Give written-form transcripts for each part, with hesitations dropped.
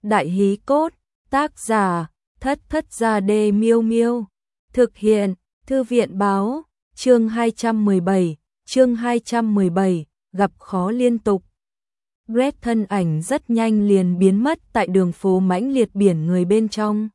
Đại hí cốt, tác giả, Thất Thất Gia Đê Miêu Miêu. Thực hiện, Thư viện báo, chương 217, gặp khó liên tục. Brett thân ảnh rất nhanh liền biến mất tại đường phố mãnh liệt biển người bên trong.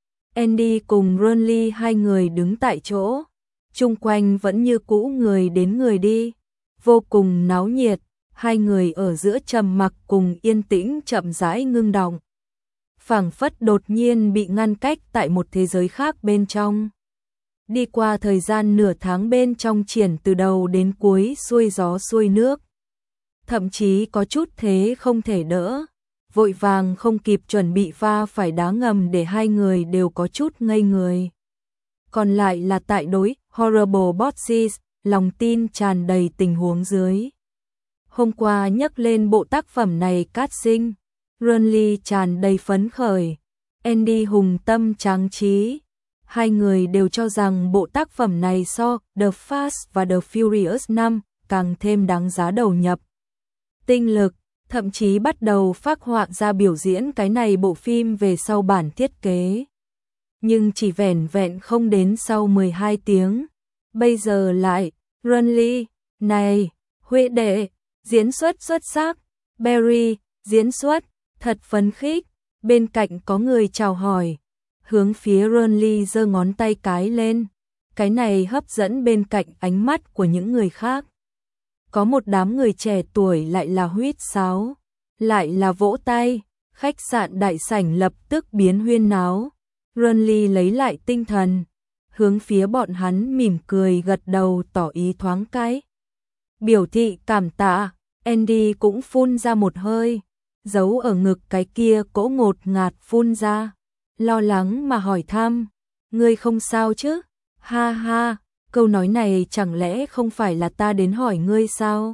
Andy cùng Ronly hai người đứng tại chỗ, chung quanh vẫn như cũ người đến người đi, vô cùng náo nhiệt, hai người ở giữa trầm mặc cùng yên tĩnh chậm rãi ngưng đọng. Phảng phất đột nhiên bị ngăn cách tại một thế giới khác bên trong. Đi qua thời gian nửa tháng bên trong triển từ đầu đến cuối xuôi gió xuôi nước. Thậm chí có chút thế không thể đỡ, vội vàng không kịp chuẩn bị va phải đá ngầm để hai người đều có chút ngây người. Còn lại là tại đối Horrible Bosses, lòng tin tràn đầy tình huống dưới. Hôm qua nhắc lên bộ tác phẩm này cát sinh, Ronly tràn đầy phấn khởi, Andy hùng tâm tráng trí. Hai người đều cho rằng bộ tác phẩm này so The Fast và The Furious 5 càng thêm đáng giá đầu nhập tinh lực, thậm chí bắt đầu phác họa ra biểu diễn cái này bộ phim về sau bản thiết kế. Nhưng chỉ vẻn vẹn không đến sau 12 tiếng, bây giờ lại, Ronly, này, Huệ đệ, diễn xuất xuất sắc, Barry, diễn xuất, thật phấn khích, bên cạnh có người chào hỏi, hướng phía Ronly giơ ngón tay cái lên, cái này hấp dẫn bên cạnh ánh mắt của những người khác. Có một đám người trẻ tuổi lại là huýt sáo, lại là vỗ tay, khách sạn đại sảnh lập tức biến huyên náo. Ronly lấy lại tinh thần, hướng phía bọn hắn mỉm cười gật đầu tỏ ý thoáng cái. Biểu thị cảm tạ, Andy cũng phun ra một hơi, giấu ở ngực cái kia cỗ ngột ngạt phun ra, lo lắng mà hỏi thăm, ngươi không sao chứ? Ha ha, câu nói này chẳng lẽ không phải là ta đến hỏi ngươi sao?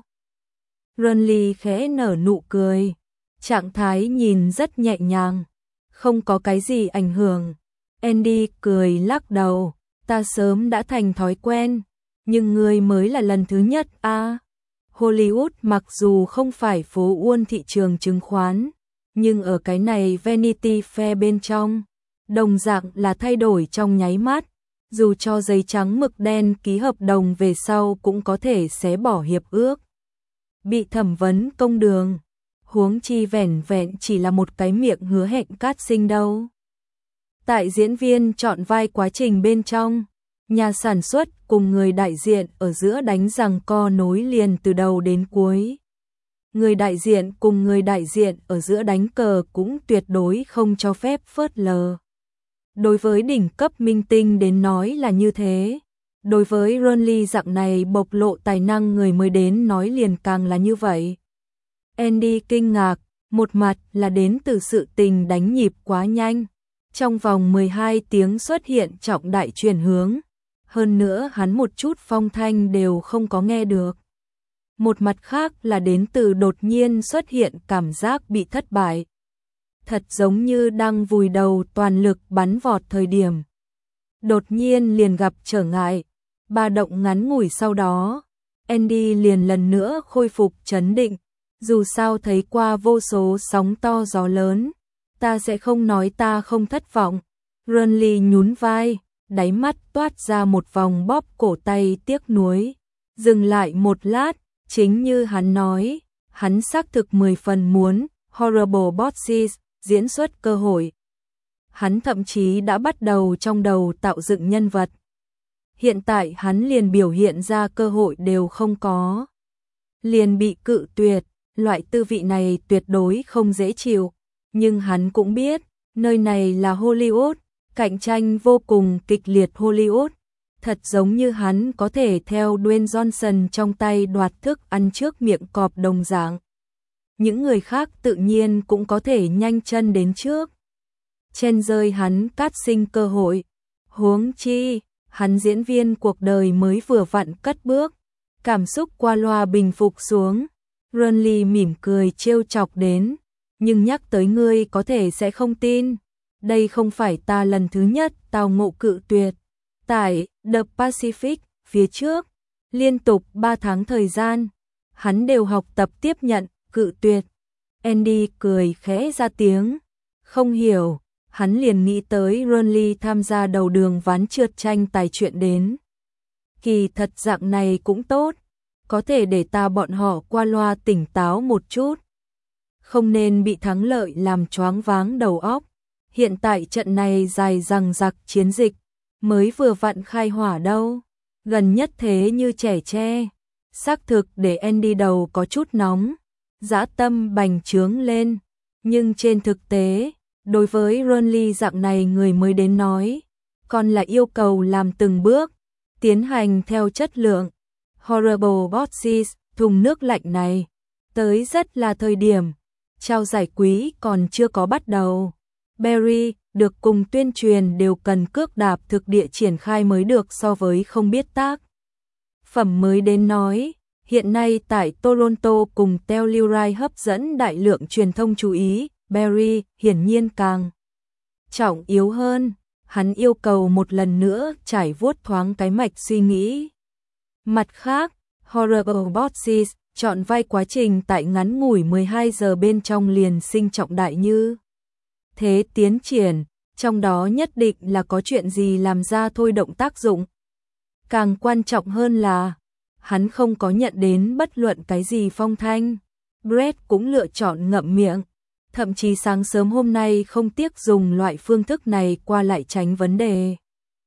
Ronly khẽ nở nụ cười, trạng thái nhìn rất nhẹ nhàng, không có cái gì ảnh hưởng. Andy cười lắc đầu, ta sớm đã thành thói quen, nhưng ngươi mới là lần thứ nhất à. Hollywood mặc dù không phải phố Uôn thị trường chứng khoán, nhưng ở cái này Vanity Fair bên trong, đồng dạng là thay đổi trong nháy mắt, dù cho giấy trắng mực đen ký hợp đồng về sau cũng có thể xé bỏ hiệp ước. Bị thẩm vấn công đường, huống chi vẻn vẹn chỉ là một cái miệng hứa hẹn cát sinh đâu. Tại diễn viên chọn vai quá trình bên trong, nhà sản xuất cùng người đại diện ở giữa đánh giằng co nối liền từ đầu đến cuối. Người đại diện cùng người đại diện ở giữa đánh cờ cũng tuyệt đối không cho phép phớt lờ. Đối với đỉnh cấp minh tinh đến nói là như thế. Đối với Ronly dạng này bộc lộ tài năng người mới đến nói liền càng là như vậy. Andy kinh ngạc, một mặt là đến từ sự tình đánh nhịp quá nhanh. Trong vòng 12 tiếng xuất hiện trọng đại chuyển hướng. Hơn nữa hắn một chút phong thanh đều không có nghe được. Một mặt khác là đến từ đột nhiên xuất hiện cảm giác bị thất bại. Thật giống như đang vùi đầu toàn lực bắn vọt thời điểm. Đột nhiên liền gặp trở ngại. Ba động ngắn ngủi sau đó, Andy liền lần nữa khôi phục trấn định. Dù sao thấy qua vô số sóng to gió lớn, ta sẽ không nói ta không thất vọng. Ronly nhún vai, đáy mắt toát ra một vòng bóp cổ tay tiếc nuối. Dừng lại một lát, chính như hắn nói, hắn xác thực 10 phần muốn Horrible Bosses diễn xuất cơ hội. Hắn thậm chí đã bắt đầu trong đầu tạo dựng nhân vật. Hiện tại hắn liền biểu hiện ra cơ hội đều không có. Liền bị cự tuyệt, loại tư vị này tuyệt đối không dễ chịu. Nhưng hắn cũng biết, nơi này là Hollywood, cạnh tranh vô cùng kịch liệt Hollywood. Thật giống như hắn có thể theo Dwayne Johnson trong tay đoạt thức ăn trước miệng cọp đồng dạng. Những người khác tự nhiên cũng có thể nhanh chân đến trước. Chen rơi hắn cát sinh cơ hội. Huống chi, hắn diễn viên cuộc đời mới vừa vặn cất bước. Cảm xúc qua loa bình phục xuống. Ronly mỉm cười trêu chọc đến. Nhưng nhắc tới ngươi có thể sẽ không tin. Đây không phải ta lần thứ nhất tao ngộ cự tuyệt. Tại The Pacific, phía trước, liên tục 3 tháng thời gian, hắn đều học tập tiếp nhận, cự tuyệt. Andy cười khẽ ra tiếng, Không hiểu, hắn liền nghĩ tới Renly tham gia đầu đường ván trượt tranh tài chuyện đến. Kỳ thật dạng này cũng tốt, có thể để ta bọn họ qua loa tỉnh táo một chút. Không nên bị thắng lợi làm choáng váng đầu óc. Hiện tại trận này dài dằng dặc chiến dịch, mới vừa vặn khai hỏa đâu. Gần nhất thế như trẻ tre. Xác thực để Andy đầu có chút nóng, dã tâm bành trướng lên. Nhưng trên thực tế, đối với Renly dạng này người mới đến nói, còn là yêu cầu làm từng bước, tiến hành theo chất lượng. Horrible Bosses, thùng nước lạnh này, tới rất là thời điểm. Trao giải quý còn chưa có bắt đầu. Barry, được cùng tuyên truyền đều cần cước đạp thực địa triển khai mới được so với không biết tác. Phẩm mới đến nói, hiện nay tại Toronto cùng Telluride hấp dẫn đại lượng truyền thông chú ý, Barry hiển nhiên càng trọng yếu hơn, hắn yêu cầu một lần nữa trải vuốt thoáng cái mạch suy nghĩ. Mặt khác, Horrible Bosses chọn vai quá trình tại ngắn ngủi 12 giờ bên trong liền sinh trọng đại như thế tiến triển, trong đó nhất định là có chuyện gì làm ra thôi động tác dụng. Càng quan trọng hơn là, hắn không có nhận đến bất luận cái gì phong thanh. Brett cũng lựa chọn ngậm miệng, thậm chí sáng sớm hôm nay không tiếc dùng loại phương thức này qua lại tránh vấn đề.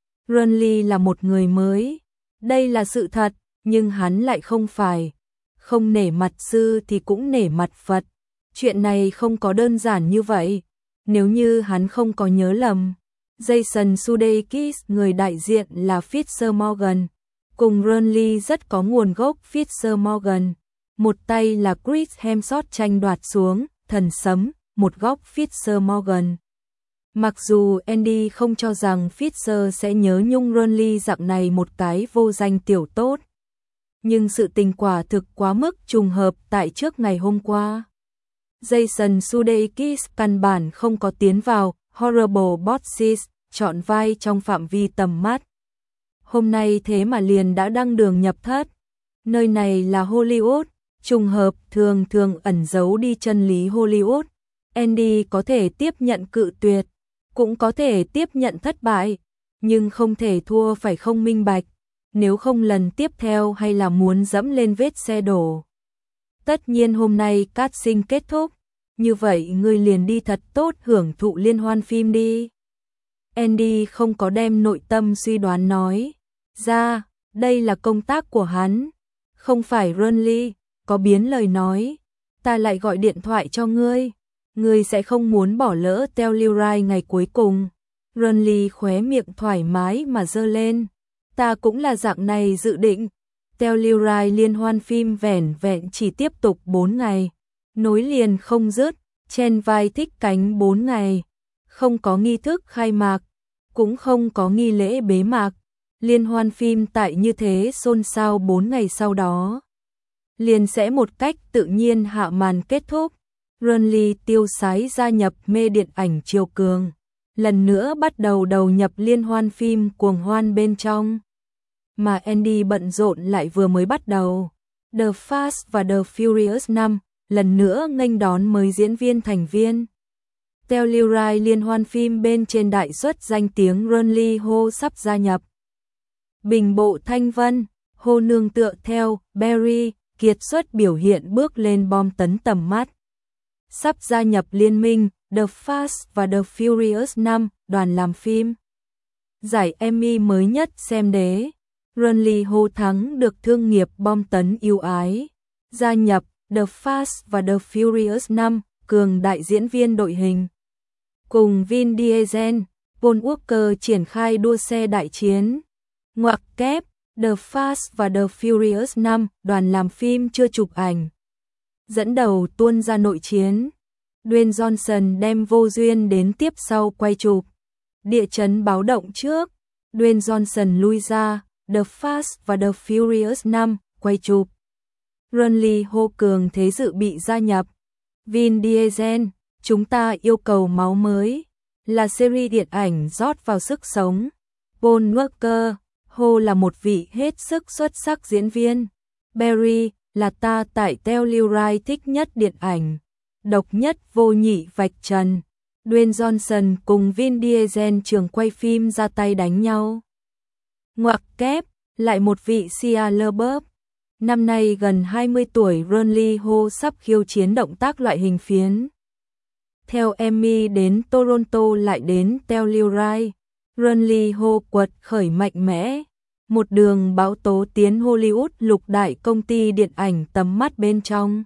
Renly là một người mới, đây là sự thật, nhưng hắn lại không phải. Không nể mặt sư thì cũng nể mặt Phật. Chuyện này không có đơn giản như vậy. Nếu như hắn không có nhớ lầm, Jason Sudeikis, người đại diện là Fisher Morgan, cùng Renly rất có nguồn gốc Fisher Morgan. Một tay là Chris Hemsworth tranh đoạt xuống, thần sấm, một góc Fisher Morgan. Mặc dù Andy không cho rằng Fisher sẽ nhớ nhung Renly dạng này một cái vô danh tiểu tốt, nhưng sự tình quả thực quá mức trùng hợp tại trước ngày hôm qua. Jason Sudeikis căn bản không có tiến vào Horrible Bosses, chọn vai trong phạm vi tầm mắt. Hôm nay thế mà liền đã đăng đường nhập thất. Nơi này là Hollywood, trùng hợp thường thường ẩn giấu đi chân lý Hollywood. Andy có thể tiếp nhận cự tuyệt, cũng có thể tiếp nhận thất bại, nhưng không thể thua phải không minh bạch. Nếu không lần tiếp theo hay là muốn dẫm lên vết xe đổ. Tất nhiên hôm nay casting kết thúc, như vậy ngươi liền đi thật tốt hưởng thụ liên hoan phim đi. Andy không có đem nội tâm suy đoán nói ra, đây là công tác của hắn, không phải Renly, có biến lời nói, ta lại gọi điện thoại cho ngươi, ngươi sẽ không muốn bỏ lỡ Telluride ngày cuối cùng. Renly khóe miệng thoải mái mà giơ lên. Ta cũng là dạng này dự định. Telluride liên hoan phim vẻn vẹn chỉ tiếp tục 4 ngày. Nối liền không dứt, chen vai thích cánh 4 ngày. Không có nghi thức khai mạc, cũng không có nghi lễ bế mạc. Liên hoan phim tại như thế xôn xao 4 ngày sau đó. Liền sẽ một cách tự nhiên hạ màn kết thúc. Renly tiêu sái gia nhập mê điện ảnh triều cường. Lần nữa bắt đầu đầu nhập liên hoan phim cuồng hoan bên trong. Mà Andy bận rộn lại vừa mới bắt đầu. The Fast và The Furious 5 lần nữa nghênh đón mới diễn viên thành viên. Telluride liên hoan phim bên trên đại suất danh tiếng Renly hô sắp gia nhập. Bình bộ thanh vân, hô nương tựa theo, Barry, kiệt xuất biểu hiện bước lên bom tấn tầm mắt. Sắp gia nhập liên minh, The Fast và The Furious 5, đoàn làm phim. Giải Emmy mới nhất xem đế. Renly hô thắng được thương nghiệp bom tấn yêu ái. Gia nhập The Fast và The Furious 5, cường đại diễn viên đội hình. Cùng Vin Diesel, Paul Walker triển khai đua xe đại chiến. Ngoặc kép, The Fast và The Furious 5, đoàn làm phim chưa chụp ảnh. Dẫn đầu tuôn ra nội chiến. Dwayne Johnson đem vô duyên đến tiếp sau quay chụp. Địa chấn báo động trước. Dwayne Johnson lui ra. The Fast và The Furious 5, quay chụp. Renly hô cường thế dự bị gia nhập. Vin Diesel, chúng ta yêu cầu máu mới. Là series điện ảnh rót vào sức sống. Paul Walker, hô là một vị hết sức xuất sắc diễn viên. Barry, là ta tại Telluride thích nhất điện ảnh. Độc nhất vô nhị vạch trần. Dwayne Johnson cùng Vin Diesel trường quay phim ra tay đánh nhau. Ngoặc kép, lại một vị Shia LaBeouf. Năm nay gần 20 tuổi, Ron Lee Ho sắp khiêu chiến động tác loại hình phiến. Theo Emmy đến Toronto lại đến Telluride, Ron Lee Ho quật khởi mạnh mẽ. Một đường bão tố tiến Hollywood, lục đại công ty điện ảnh tầm mắt bên trong.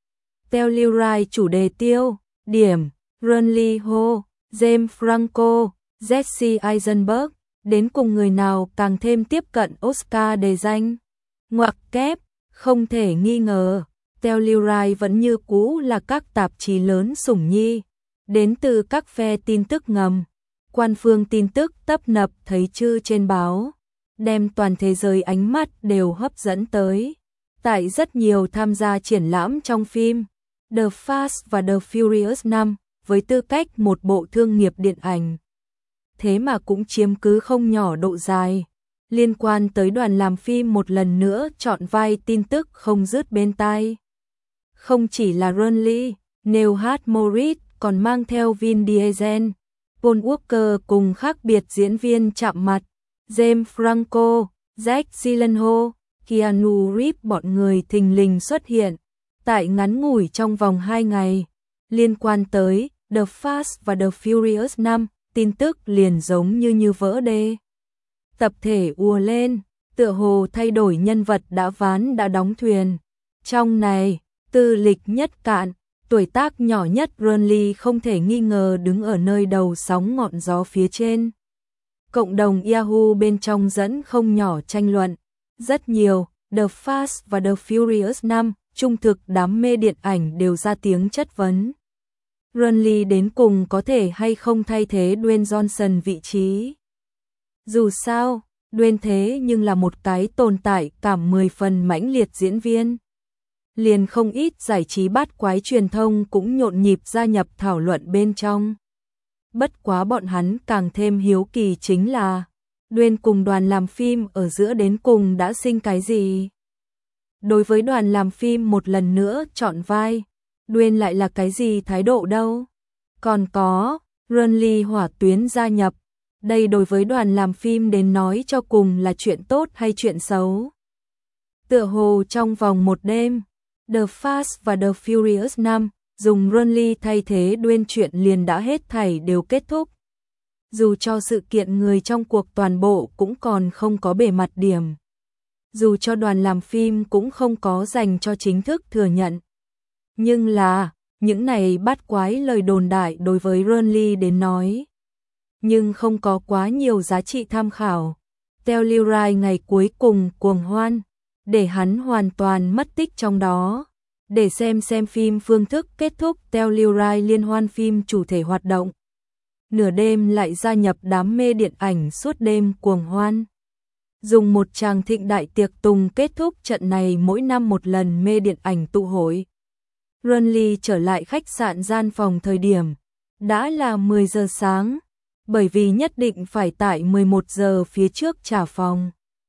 Telluride chủ đề tiêu điểm Ron Lee Ho, James Franco, Jesse Eisenberg, đến cùng người nào càng thêm tiếp cận Oscar đề danh. Ngoặc kép, không thể nghi ngờ, Telluride vẫn như cũ là các tạp chí lớn sủng nhi, đến từ các phe tin tức ngầm. Quan phương tin tức tấp nập thấy chữ trên báo, đem toàn thế giới ánh mắt đều hấp dẫn tới. Tại rất nhiều tham gia triển lãm trong phim The Fast và The Furious 5 với tư cách một bộ thương nghiệp điện ảnh. Thế mà cũng chiếm cứ không nhỏ độ dài. Liên quan tới đoàn làm phim một lần nữa chọn vai tin tức không dứt bên tai. Không chỉ là Ron Lee, Neil Hart Morris còn mang theo Vin Diesel, Paul Walker cùng khác biệt diễn viên chạm mặt, James Franco, Jake Gyllenhaal, Keanu Reeves, bọn người thình lình xuất hiện tại ngắn ngủi trong vòng 2 ngày. Liên quan tới The Fast và The Furious 5, tin tức liền giống như vỡ đê. Tập thể ùa lên, tựa hồ thay đổi nhân vật đã ván đã đóng thuyền. Trong này, tư lịch nhất cạn, tuổi tác nhỏ nhất Ron Lee không thể nghi ngờ đứng ở nơi đầu sóng ngọn gió phía trên. Cộng đồng Yahoo bên trong dẫn không nhỏ tranh luận. Rất nhiều, The Fast và The Furious 5, trung thực đám mê điện ảnh đều ra tiếng chất vấn. Ron Lee đến cùng có thể hay không thay thế Dwayne Johnson vị trí. Dù sao, Dwayne thế nhưng là một cái tồn tại cảm 10 phần mãnh liệt diễn viên. Liền không ít giải trí bát quái truyền thông cũng nhộn nhịp gia nhập thảo luận bên trong. Bất quá bọn hắn càng thêm hiếu kỳ chính là Dwayne cùng đoàn làm phim ở giữa đến cùng đã sinh cái gì. Đối với đoàn làm phim một lần nữa chọn vai, Dwayne lại là cái gì thái độ đâu. Còn có, Ron Lee hỏa tuyến gia nhập, đây đối với đoàn làm phim đến nói cho cùng là chuyện tốt hay chuyện xấu. Tựa hồ trong vòng một đêm, The Fast và The Furious 5 dùng Ron Lee thay thế Dwayne, chuyện liền đã hết thảy đều kết thúc. Dù cho sự kiện người trong cuộc toàn bộ cũng còn không có bề mặt điểm. Dù cho đoàn làm phim cũng không có dành cho chính thức thừa nhận. Nhưng là, những này bát quái lời đồn đại đối với Ron Lee đến nói. Nhưng không có quá nhiều giá trị tham khảo. Telluride ngày cuối cùng cuồng hoan, để hắn hoàn toàn mất tích trong đó. Để xem phim phương thức kết thúc Telluride liên hoan phim chủ thể hoạt động. Nửa đêm lại gia nhập đám mê điện ảnh suốt đêm cuồng hoan. Dùng một tràng thịnh đại tiệc tùng kết thúc trận này mỗi năm một lần mê điện ảnh tụ hội. Ron Lee trở lại khách sạn gian phòng thời điểm đã là 10 giờ sáng, bởi vì nhất định phải tại 11 giờ phía trước trả phòng.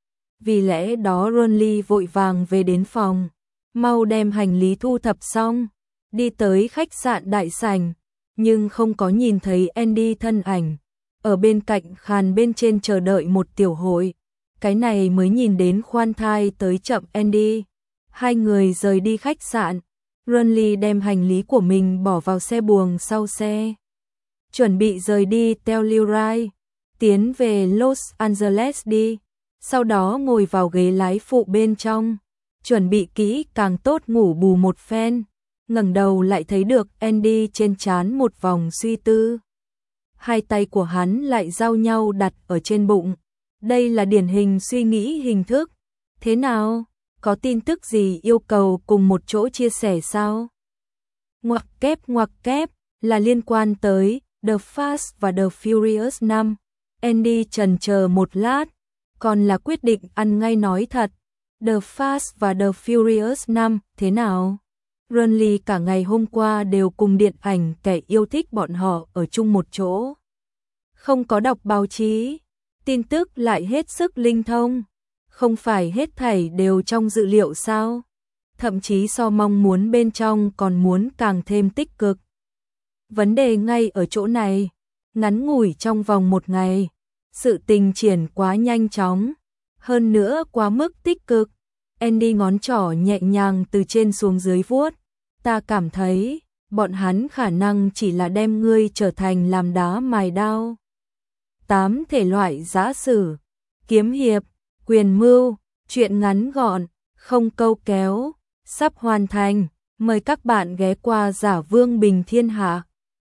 Vì lẽ đó Ron Lee vội vàng về đến phòng, mau đem hành lý thu thập xong, đi tới khách sạn đại sảnh, nhưng không có nhìn thấy Andy thân ảnh. Ở bên cạnh khàn bên trên chờ đợi một tiểu hội, cái này mới nhìn đến khoan thai tới chậm Andy. Hai người rời đi khách sạn, Ron Lee đem hành lý của mình bỏ vào xe buồng sau xe. Chuẩn bị rời đi Telluride, tiến về Los Angeles đi, sau đó ngồi vào ghế lái phụ bên trong, chuẩn bị kỹ càng tốt ngủ bù một phen, ngẩng đầu lại thấy được Andy trên trán một vòng suy tư. Hai tay của hắn lại giao nhau đặt ở trên bụng, đây là điển hình suy nghĩ hình thức. Thế nào? Có tin tức gì yêu cầu cùng một chỗ chia sẻ sao? Ngoặc kép là liên quan tới The Fast và The Furious 5. Andy chần chờ một lát, còn là quyết định ăn ngay nói thật. The Fast và The Furious 5 thế nào? Ron Lee cả ngày hôm qua đều cùng điện ảnh kẻ yêu thích bọn họ ở chung một chỗ. Không có đọc báo chí, tin tức lại hết sức linh thông. Không phải hết thảy đều trong dự liệu sao? Thậm chí so mong muốn bên trong còn muốn càng thêm tích cực. Vấn đề ngay ở chỗ này, ngắn ngủi trong vòng 1 ngày, sự tình triển quá nhanh chóng, hơn nữa quá mức tích cực. Andy ngón trỏ nhẹ nhàng từ trên xuống dưới vuốt, ta cảm thấy, bọn hắn khả năng chỉ là đem ngươi trở thành làm đá mài đao. 8 thể loại giã sử, kiếm hiệp, quyền mưu, truyện ngắn gọn, không câu kéo, sắp hoàn thành, mời các bạn ghé qua Giả Vương Bình Thiên Hạ.